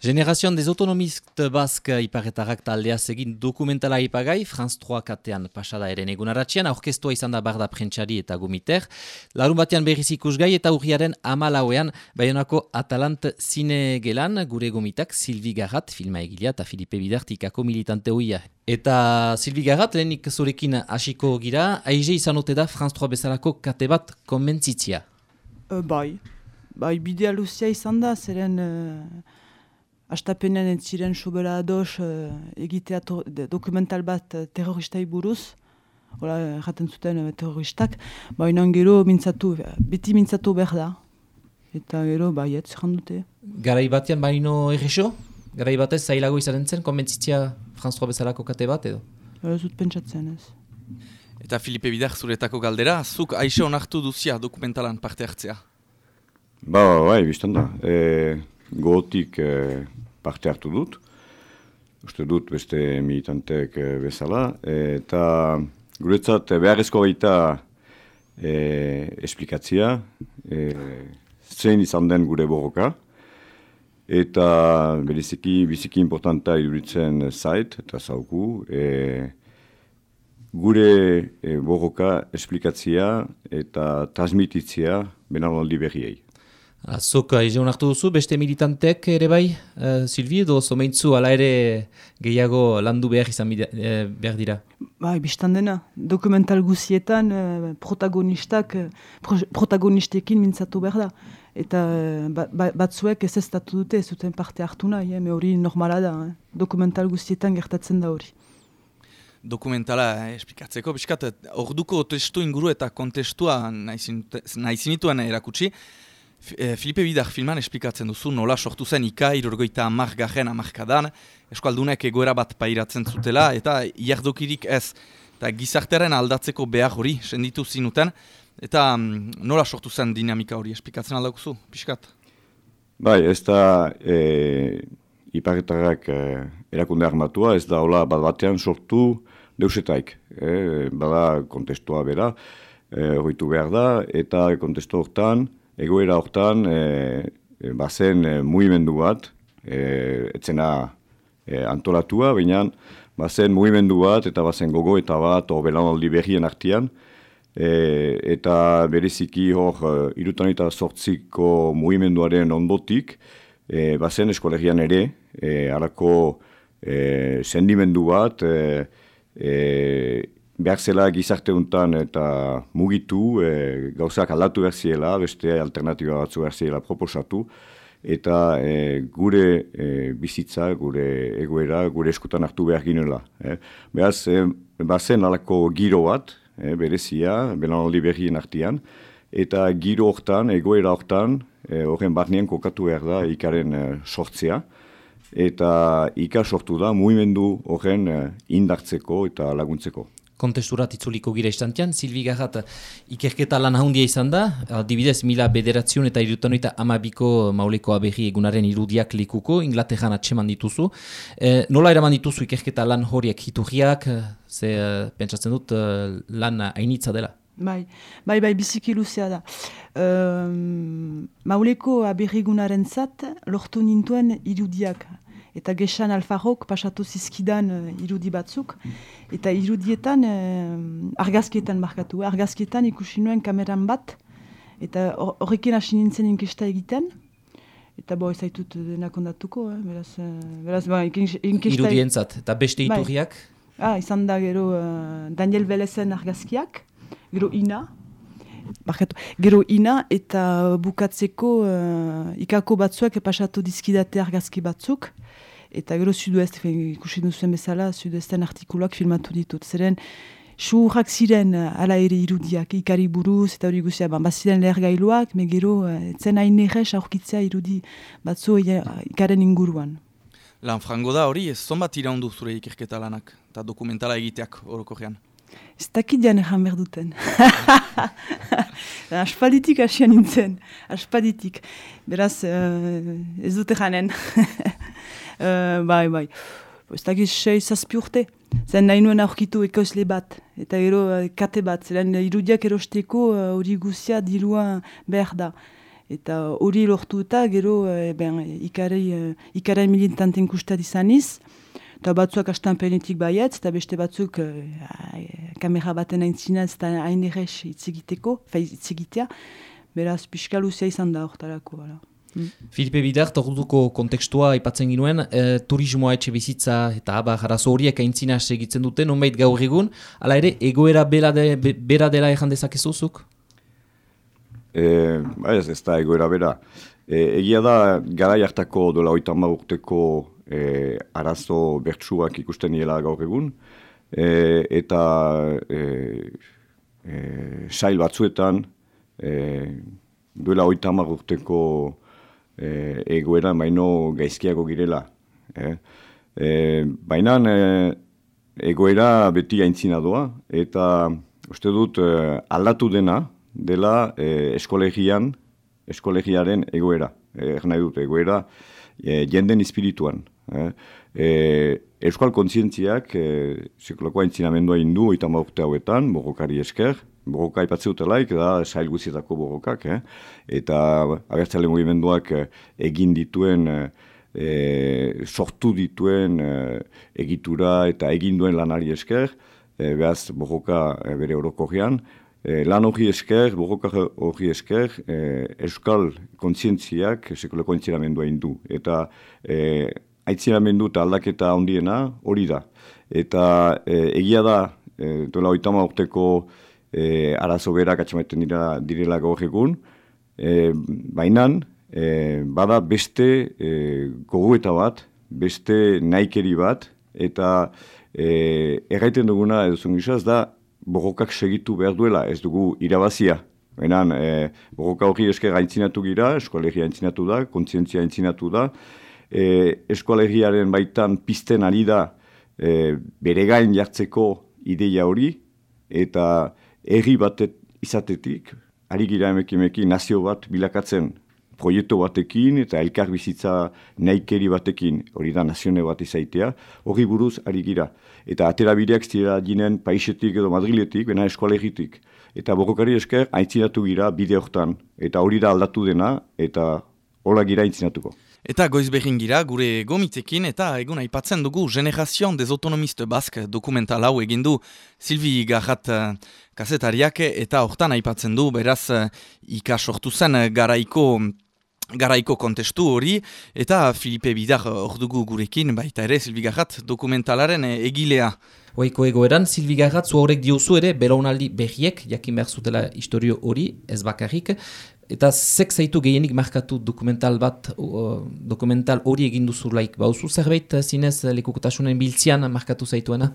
Generación des Autonomistes Basque iparretarrak taldeaz egin dokumentala ipagai, France 3 katean pasada eren egunaratxean, aurkeztua izan da Barda Prentsari eta Gumiter. Larun batean berriz ikusgai eta urriaren 14ean Baionako Atalant Zinegelan, gure gomitak Sylvie Garrat, filma egilea eta Filipe Bidartikako militante hoia. Eta Sylvie Garrat, lehenik zurekin hasiko gira, aize izan ote da France 3 bezalako kate bat konbentzitzia? Bai, bidea luzia izan da, zeren astapenean entziren sobera ados egitea dokumental bat terroristai buruz, hola erraten zuten terroristak, baina gero beti mintzatu behar da. Eta gero baiet zerran dute. Garai batean baino errexo? Garai batez zailago izanen zen konbentzitzia France 3 bezalako kate bat edo? Ez dut pentsatzen ez. Eta Filipe Bidar zuretako galdera, zuk aixe onartu duzia dokumentalan parte hartzea? Bai, biztan da. Gotik parte hartu dut. Uste dut beste militantek bezala. Eta guretzat beharrezko gaita esplikatzia. Zein izan den gure borroka. Eta biziki importanta iduritzen zait eta zauku. Gure borroka esplikatzia eta transmititzia benaldi berriei. Zuk aize onartu duzu, beste militantek ere bai, Sylvie, edo zomeintzu ala ere gehiago landu behar izan behar dira? Bai, biztan dena. Dokumental guzietan protagonistekin mintzatu behar da. Eta batzuek ez estatu dute, ez duten parte hartu nahi, hori normala da. Dokumental guzietan gertatzen da hori. Dokumentala esplikatzeko, biskat, orduko testu inguru eta kontestua nahi zinituen erakutsi. Filipe Bidar filman esplikatzen duzu nola sortu zen IKA 50. hamarkadan, eskualdunek egoera bat pairatzen zutela eta jardokirik ez. Eta gizartearen aldatzeko behar hori senditu zinuten, eta nola sortu zen dinamika hori esplikatzen aldakuzu, pixkat? Bai, ez da iparretarrak erakunde armatua, ez da hola bat batean sortu deusetaik. Bada kontestua bera, horretu behar da, eta kontestu hortan, egoera hortan, bazen mugimendu bat, etzena antolatua, baina bazen mugimendu bat, eta bazen gogo eta bat, belanaldi berrien artean, eta bereziki hor, 68ko mugimenduaren ondotik, bazen eskolegian ere, harako sendimendu bat, behar zela gizarte honetan eta mugitu, gauzak aldatu behar ziela, beste alternatiba batzu behar ziela proposatu, eta gure bizitza, gure egoera, gure eskutan hartu behar ginela. Beraz, bazen alako giro bat, berezia, belanaldi berrien artean, eta giro hortan, egoera hortan, horren barnean kokatu behar da ikaren sortzea, eta ika sortu da mugimendu horren indartzeko eta laguntzeko. Kontesturat itzuliko gira istantean, Sylvie Garrat ikerketa lan handia izan da, adibidez 1972ko mauleko aberri egunaren irudiak likuko, Inglaterran atseman dituzu. Nola eraman dituzu ikerketa lan horiek hiturriak, pentsatzen dut lan hainitza dela? Bai, biziki luzea da. Mauleko aberri egunaren zat, lortu nintuen irudiak. Eta Gesan Alfarrok pasatu zizkidan irudi batzuk. Eta irudietan, argazkietan markatu. Argazkietan ikusi nuen kameran bat. Eta horrekin hasi nintzen inkesta egiten. Eta ez zaitut denak ondatuko. Irudientzat. Eta beste iturriak? Izan da gero Daniel Velezen argazkiak. Gero Ina. Gero Ina eta bukatzeko ikako batzuak pasatu dizkidate argazki batzuk. Eta gero Sud-Ouest, ikusi duzuen bezala, Sud-Ouesten artikuluak filmatu ditut. Zeren, suhurrak ziren ala ere irudiak, ikari buruz, eta hori guzia, baziren lehergailuak, gero etzen hain errez aurkitzea irudi batzu ikaren inguruan. Lan frango da hori, ez zonbat iraundu zure ikerketa lanak, eta dokumentala egiteak orokorrean? Ez dakit jan erran behar duten. Aspalditik hasian nintzen, aspalditik. Beraz, ez dute janen. Bai. Ez dakit 6-7 urte. Zen nahi nuen aurkitu ekoizle bat. Eta gero kate bat. Zeren irudiak erosteko hori guzia dirua behar da. Eta hori lortu eta gero ikaren militanten kustat izaniz, eta batzuak astanpenetik baietz, eta beste batzuk kamera baten aintzinaz eta hain errez itzigitea, beraz pixka luzea izan da hortarako. Filipe Bidart, orduko kontekstua aipatzen ginuen, turismoa etxe bizitza eta abar arazo horiek aintzina segitzen dute, nonbait gaur egun, ala ere, egoera bera dela erran dezakezuzuk? Ez da egoera bera. Egia da, garai hartako dola 30 urteko arazo bertsuak ikusten niela gaur egun, eta sail batzuetan, duela 30 urteko egoera baino gaizkiago girela. Baina egoera beti aintzina doa, eta uste dut aldatu dela eskolegiaren egoera. Nahi dut, egoera jenden espirituan. Euskal kontzientziak sekulako aintzinamendua indu 30 urte hauetan, borrokari esker, borroka ipatze dutelaik, da sail guzietako borrokak, eta abertzale mugimenduak egin dituen, sortu dituen egitura eta egin duen lanari esker, behaz borroka bere orokorrean, lan hori esker, borroka hori esker, euskal kontzientziak sekulako aintzinamendua indu, eta aintzinamendu eta aldaketa handiena hori da. Eta egia da, duela 30 urteko arazo berak atxamaiten direla gaur egun, baina bada beste gogoeta bat, beste nahikeri bat, eta erraiten duguna eduzun gizaz da borrokak segitu behar duela, ez dugu irabazia. Baina borroka hori esker aintzinatu gira, eskolegia aintzinatu da, kontzientzia aintzinatu da, eskolegiaren baitan pizten ari da bere gain jartzeko ideia hori, eta herri batet izatetik, ari gira emeki nazio bat bilakatzen proiektu batekin eta elkar bizitza nahikeri batekin, hori da nazione bat izaitea, hori buruz ari gira. Eta aterabideak zira ginen Paisetik edo Madriletik, bena eskolegitik. Eta borrokari esker aintzinatu gira bide hortan, eta hori da aldatu dena, eta hola gira aintzinatuko. Eta goiz behin gira, gure gomitekin, eta egun aipatzen dugu Generación des Autonomistes Basques dokumental hau egin du Sylvie Garrat kazetariak, eta hortan aipatzen du, beraz, sortu zen garaiko kontestu hori, eta Filipe Bidar hor dugu gurekin, baita ere Sylvie Garrat dokumentalaren egilea. Oiko egoeran, Sylvie Garrat zu horrek diozu ere, belaunaldi berriek, jakin behar zutela historio hori, ez bakarrik, eta zek zaitu gehienik markatu dokumental hori egin duzulaik. Bauzu zerbait zinez lekukotasunen biltzian markatu zaituena?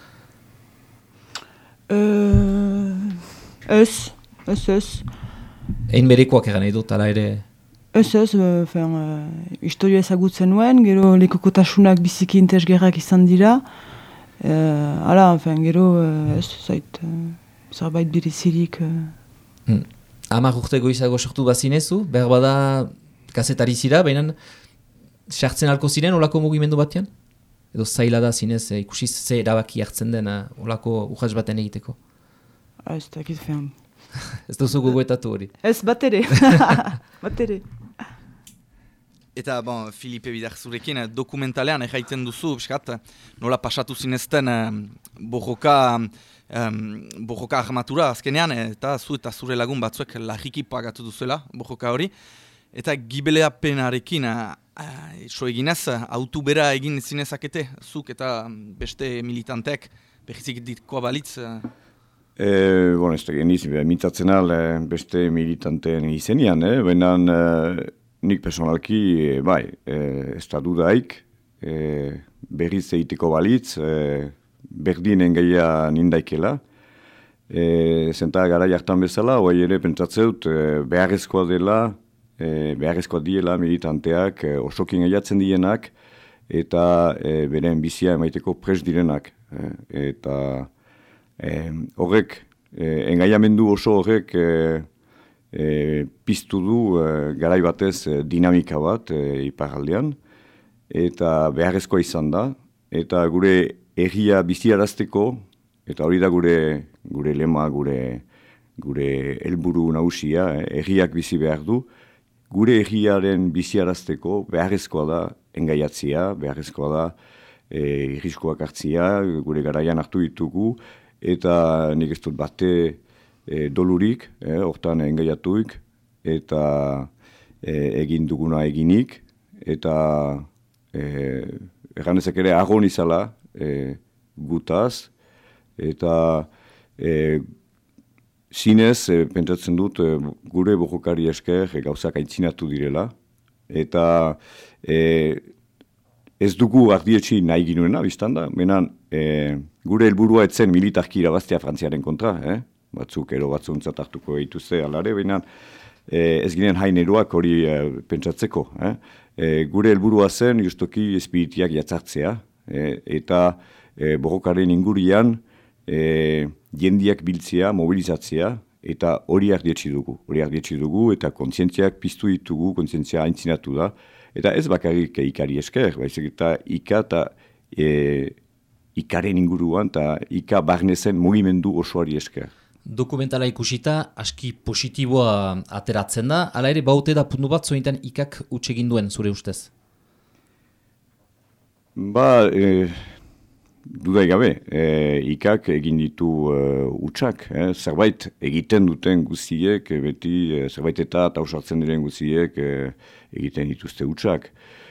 Ez. Egin berekoak egan edo, tala ere? Ez, historia ezagutzen nuen, gero lekukotasunak biziki interesgarrak izan dira. Gero ez zait, zerbait birizirik. 10 urte goizago sortu bazinezu, behar bada kazetari zira, baina sartzen alko ziren olako mugimendu batean? Edo zaila da zinez, ikusi ze erabaki hartzen den olako urratz baten egiteko? Ez dakit fean. Ez duzu gogoetatu hori? Ez, bat ere. Eta, Filipe Bidar zurekin dokumentalean erraiten duzu, nola pasatu zinezten borroka armatura azkenean, eta zure lagun batzuek lagiki pagatu duzuela borroka hori. Eta gibeleapenarekin, so eginez, autu bera egin zinezakete, zuk eta beste militanteek, behizik ditkoa balitz? Ez da geniz, mintzatzen beste militanteen izenian, baina nik personalki, ez da dudaik, berriz egiteko balitz, berdinen gaia nindaikela. Zenta gara jartan bezala, hoi ere pentsatzeut, beharrezkoa diela militanteak, osokin gaiatzen dienak, eta beren bizia emaiteko pres direnak. Eta horrek, engaiamendu oso horrek piztu du garai batez dinamika bat iparraldean, eta beharrezkoa izan da, eta gure herria biziarazteko, eta hori da gure lema, gure helburu nagusia, herriak bizi behar du, gure egiaren biziarazteko beharrezkoa da engaiatzia, beharrezkoa da irriskoak hartzia, gure garaian hartu ditugu, eta nik ez dut bate dolurik, hortan engaiatuik, eta egin duguna eginik, eta erganezak ere agon izala gutaz, eta zinez, pentsatzen dut, gure borrokari esker gauzak aintzinatu direla, eta ez dugu ardietxi nahi ginuena, biztanda, menan gure helburua etzen militarki irabaztea Frantziaren kontra, batzuk ero batzuntzat hartuko dituzte alare, baina ez ginen haineroak hori pentsatzeko. Gure helburua zen justoki espiritiak jatzartzea, eta borrokaren ingurian jendiak biltzea, mobilizatzea, eta hori ardietxi dugu. Hori ardietxi dugu, eta kontzientziak piztu ditugu, kontzientzia aintzinatu da. Eta ez bakarrik ikari esker, baizik eta ikaren inguruan, eta ika barnezen mugimendu osoari esker. Dokumentala ikusita, aski positiboa ateratzen da, hala ere baute da puntu bat zointan ikak utsegin duen, zure ustez? Dudai gabe, ikak egin ditu utsak, zerbait egiten duten guziek, beti zerbait eta ausartzen diren guziek egiten dituzte utsak.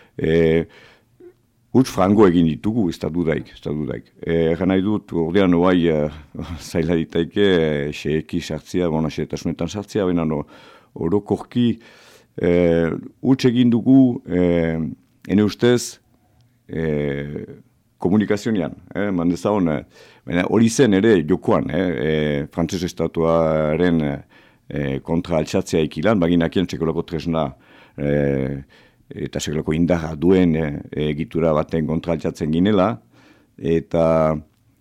Huts frango egin ditugu, ez da dudaik. Egan nahi dut, ordean oai zaila ditaike, xeeki sartzia, xeetasunetan sartzia, baina orokorki huts egin dugu, ene ustez, komunikazionean, mandezaun, hori zen ere jokoan, frantzes estatuaren kontra altxatzea ikilan, baginakien sekolako tresna eta sekolako indarra duen egitura baten kontra altxatzen ginela, eta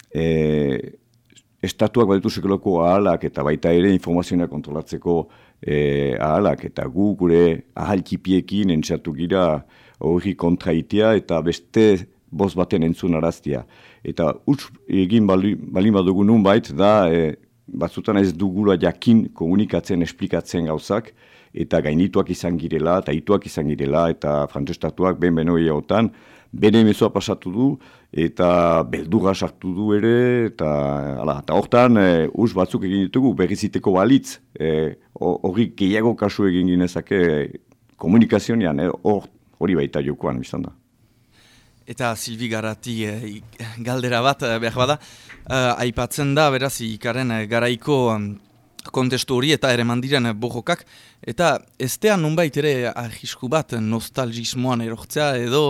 estatuak baditu sekolako ahalak eta baita ere informazioa kontrolatzeko ahalak, eta gure ahalkipiekin entzatu gira hori kontraitea eta beste boz baten entzun araztia. Eta huts egin balin badugu nunbait da batzutan ez dugula jakin komunikatzen, esplikatzen gauzak, eta gainituak izan girela, eta ituak izan girela, eta frantzestatuak ben-beno gehiagotan, bene emezua pasatu du, eta beldurra sartu du ere, eta hortan huts batzuk egin ditugu, berriziteko balitz, hori gehiago kasu egin ginezake komunikazionean, hori baita jokoan, biztan da. Eta Silvi Garati galdera bat behar bada, aipatzen da, beraz, ikaren garaiko kontestu hori eta ere mandiren borrokak, eta eztean nunbait ere arrisku bat nostalgismoan erortzea edo,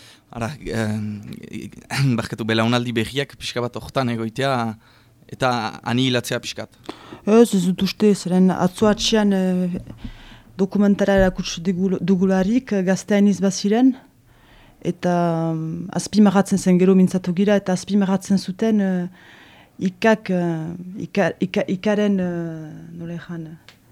barkatu belaunaldi berriak pixka bat hortan egoitea eta anihilatzea pixkat. Ez dut uste, zeren atzoatxean dokumentara erakutsu dugularik gazteainiz baziren, eta azpimarratzen zen gero mintzatu gira, eta azpimarratzen zuten ikaren nola ezan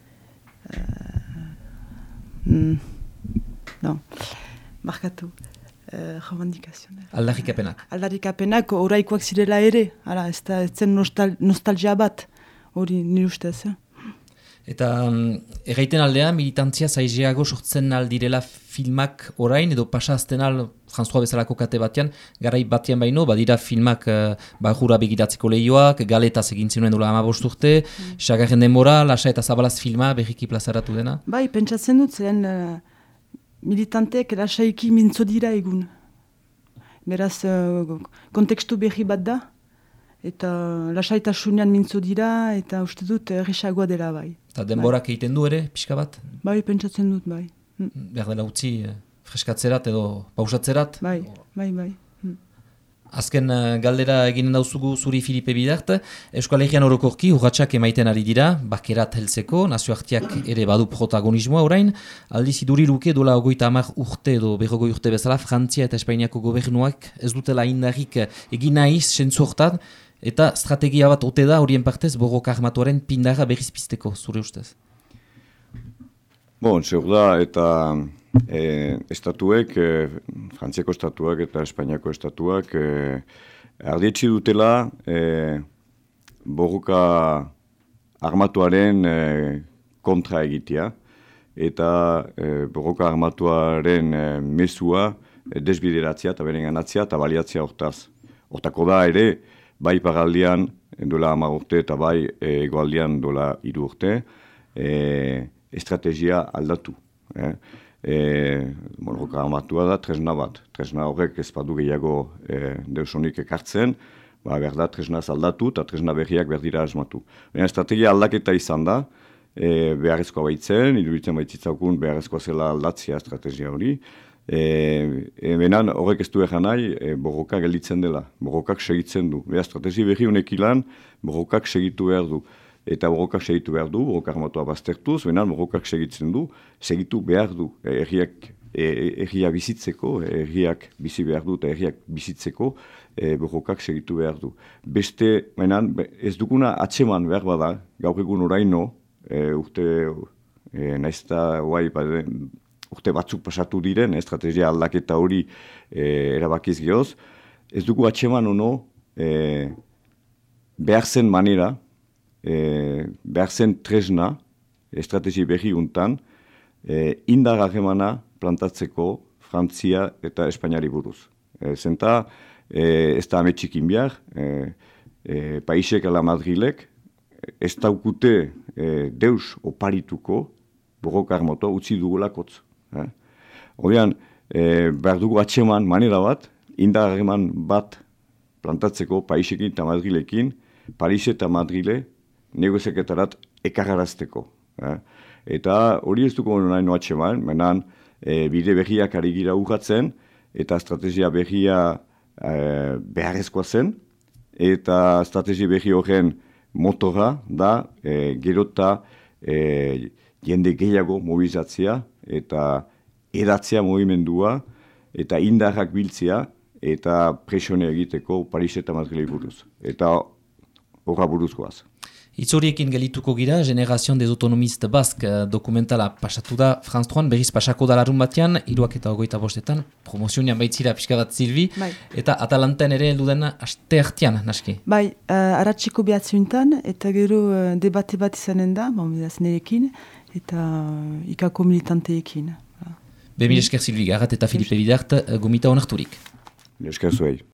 markatu revendikazionel. Aldarrikapenak oraikoak zirela ere, ez zen nostalgia bat, hori nire ustez. Eta erraiten aldea, militantzia zaizeago sortzen aldirela filmak orain, edo pasazten al François bezalako kate batean, garai batean baino, badira filmak barrura begiratzeko lehioak, galetaz egin zinuen dola 15 urte, sagarren denbora, lasa eta zabalaz filma berriki plazaratu dena? Bai, pentsatzen dut, zen militanteek lasaiki mintzo dira egun. Beraz, kontekstu berri bat da, eta lasaitasunean mintzo dira, eta uste dut erresagoa dela bai. Eta denborak egiten du ere, pixka bat? Bai, pentsatzen dut, bai. Behar dela utzi freskatzerat edo pausatzerat? Bai. Azken galdera eginen dauzugu zuri Filipe Bidart, Euskal Herrian orokorki urratsak emaiten ari dira, bakerat heltzeko, nazioartiak ere badu protagonismoa orain, aldiz iduri luke dola 30 urte edo 40 urte bezala, Frantzia eta Espainiako gobernuak ez dutela indarrik egin nahiz sentzu hortan, eta strategia bat ote da horien partez borroka armatuaren pindarra berriz pizteko, zure ustez? Zeur da, eta estatuek, Frantziako estatuak eta Espainiako estatuak ardietxi dutela borroka armatuaren kontra egitea, eta borroka armatuaren mezua desbideratzea eta beren ganatzea eta baliatzea hortaz. Hortako da ere, bai iparraldean dola 10 urte eta bai hegoaldean dola 3 urte, estrategia aldatu. Borroka armatua da tresna bat. Tresna horrek ez badu gehiago deusonik ekartzen, behar da tresnaz aldatu eta tresna berriak berdira asmatu. Estrategia aldaketa izan da, beharrezkoa baitzen, iruditzen baitzitzakun beharrezkoa zela aldatzea estrategia hori. Benan horrek ez du egan nahi, borroka gelditzen dela, borrokak segitzen du. Estrategia berri honek ilan, borrokak segitu behar du. Eta borrokak segitu behar du, borroka armatua baztertuz, benan borrokak segitzen du, segitu behar du. Erria bizitzeko, erriak bizi behar du eta erriak bizitzeko, borrokak segitu behar du. Beste, benan, ez duguna atseman behar bada, gaur egun oraino, urte batzuk pasatu diren, estrategia aldaketa hori erabakiz gehoz, ez dugu atseman ono behar zen manera, behar zen tresna, estrategia berri untan, indar harremana plantatzeko Frantzia eta Espainiari buruz. Zenta, ez da ametxikin behar, paisek ala Madrilek, ez daukute deus oparituko borroka armatua utzi dugulakotz. Horrean, behar dugu atseman manera bat, indar harreman bat plantatzeko paisekin eta Madrilekin, Paris eta Madrile negoziaketarat ekarrarazteko. Eta hori ez dugu nahi no atseman, menan bide berriak ari gira urratzen, eta estrategia berria beharrezkoa zen, eta estrategia berri horren motora da gerota jende gehiago mobilizatzea eta edatzea movimendua eta indarrak biltzea eta presione egiteko Paris eta Madrilei buruz. Eta horra buruzkoaz. Itzoriekin gelituko gira, Generación des Autonomistes Basques dokumentala pasatu da France 3, berriz pasako da larun batean, 3:25, promozionian baitzira pixka bat Silvi, eta Atalanten ere heldu den aste hartian, naski? Bai, aratziko behatzuintan, eta gero debate bat izanen da, nerekin, eta ikako militanteekin. Mil esker Silvi, Garat eta Filipe Bidart, gomita onarturik. Mil esker zuei.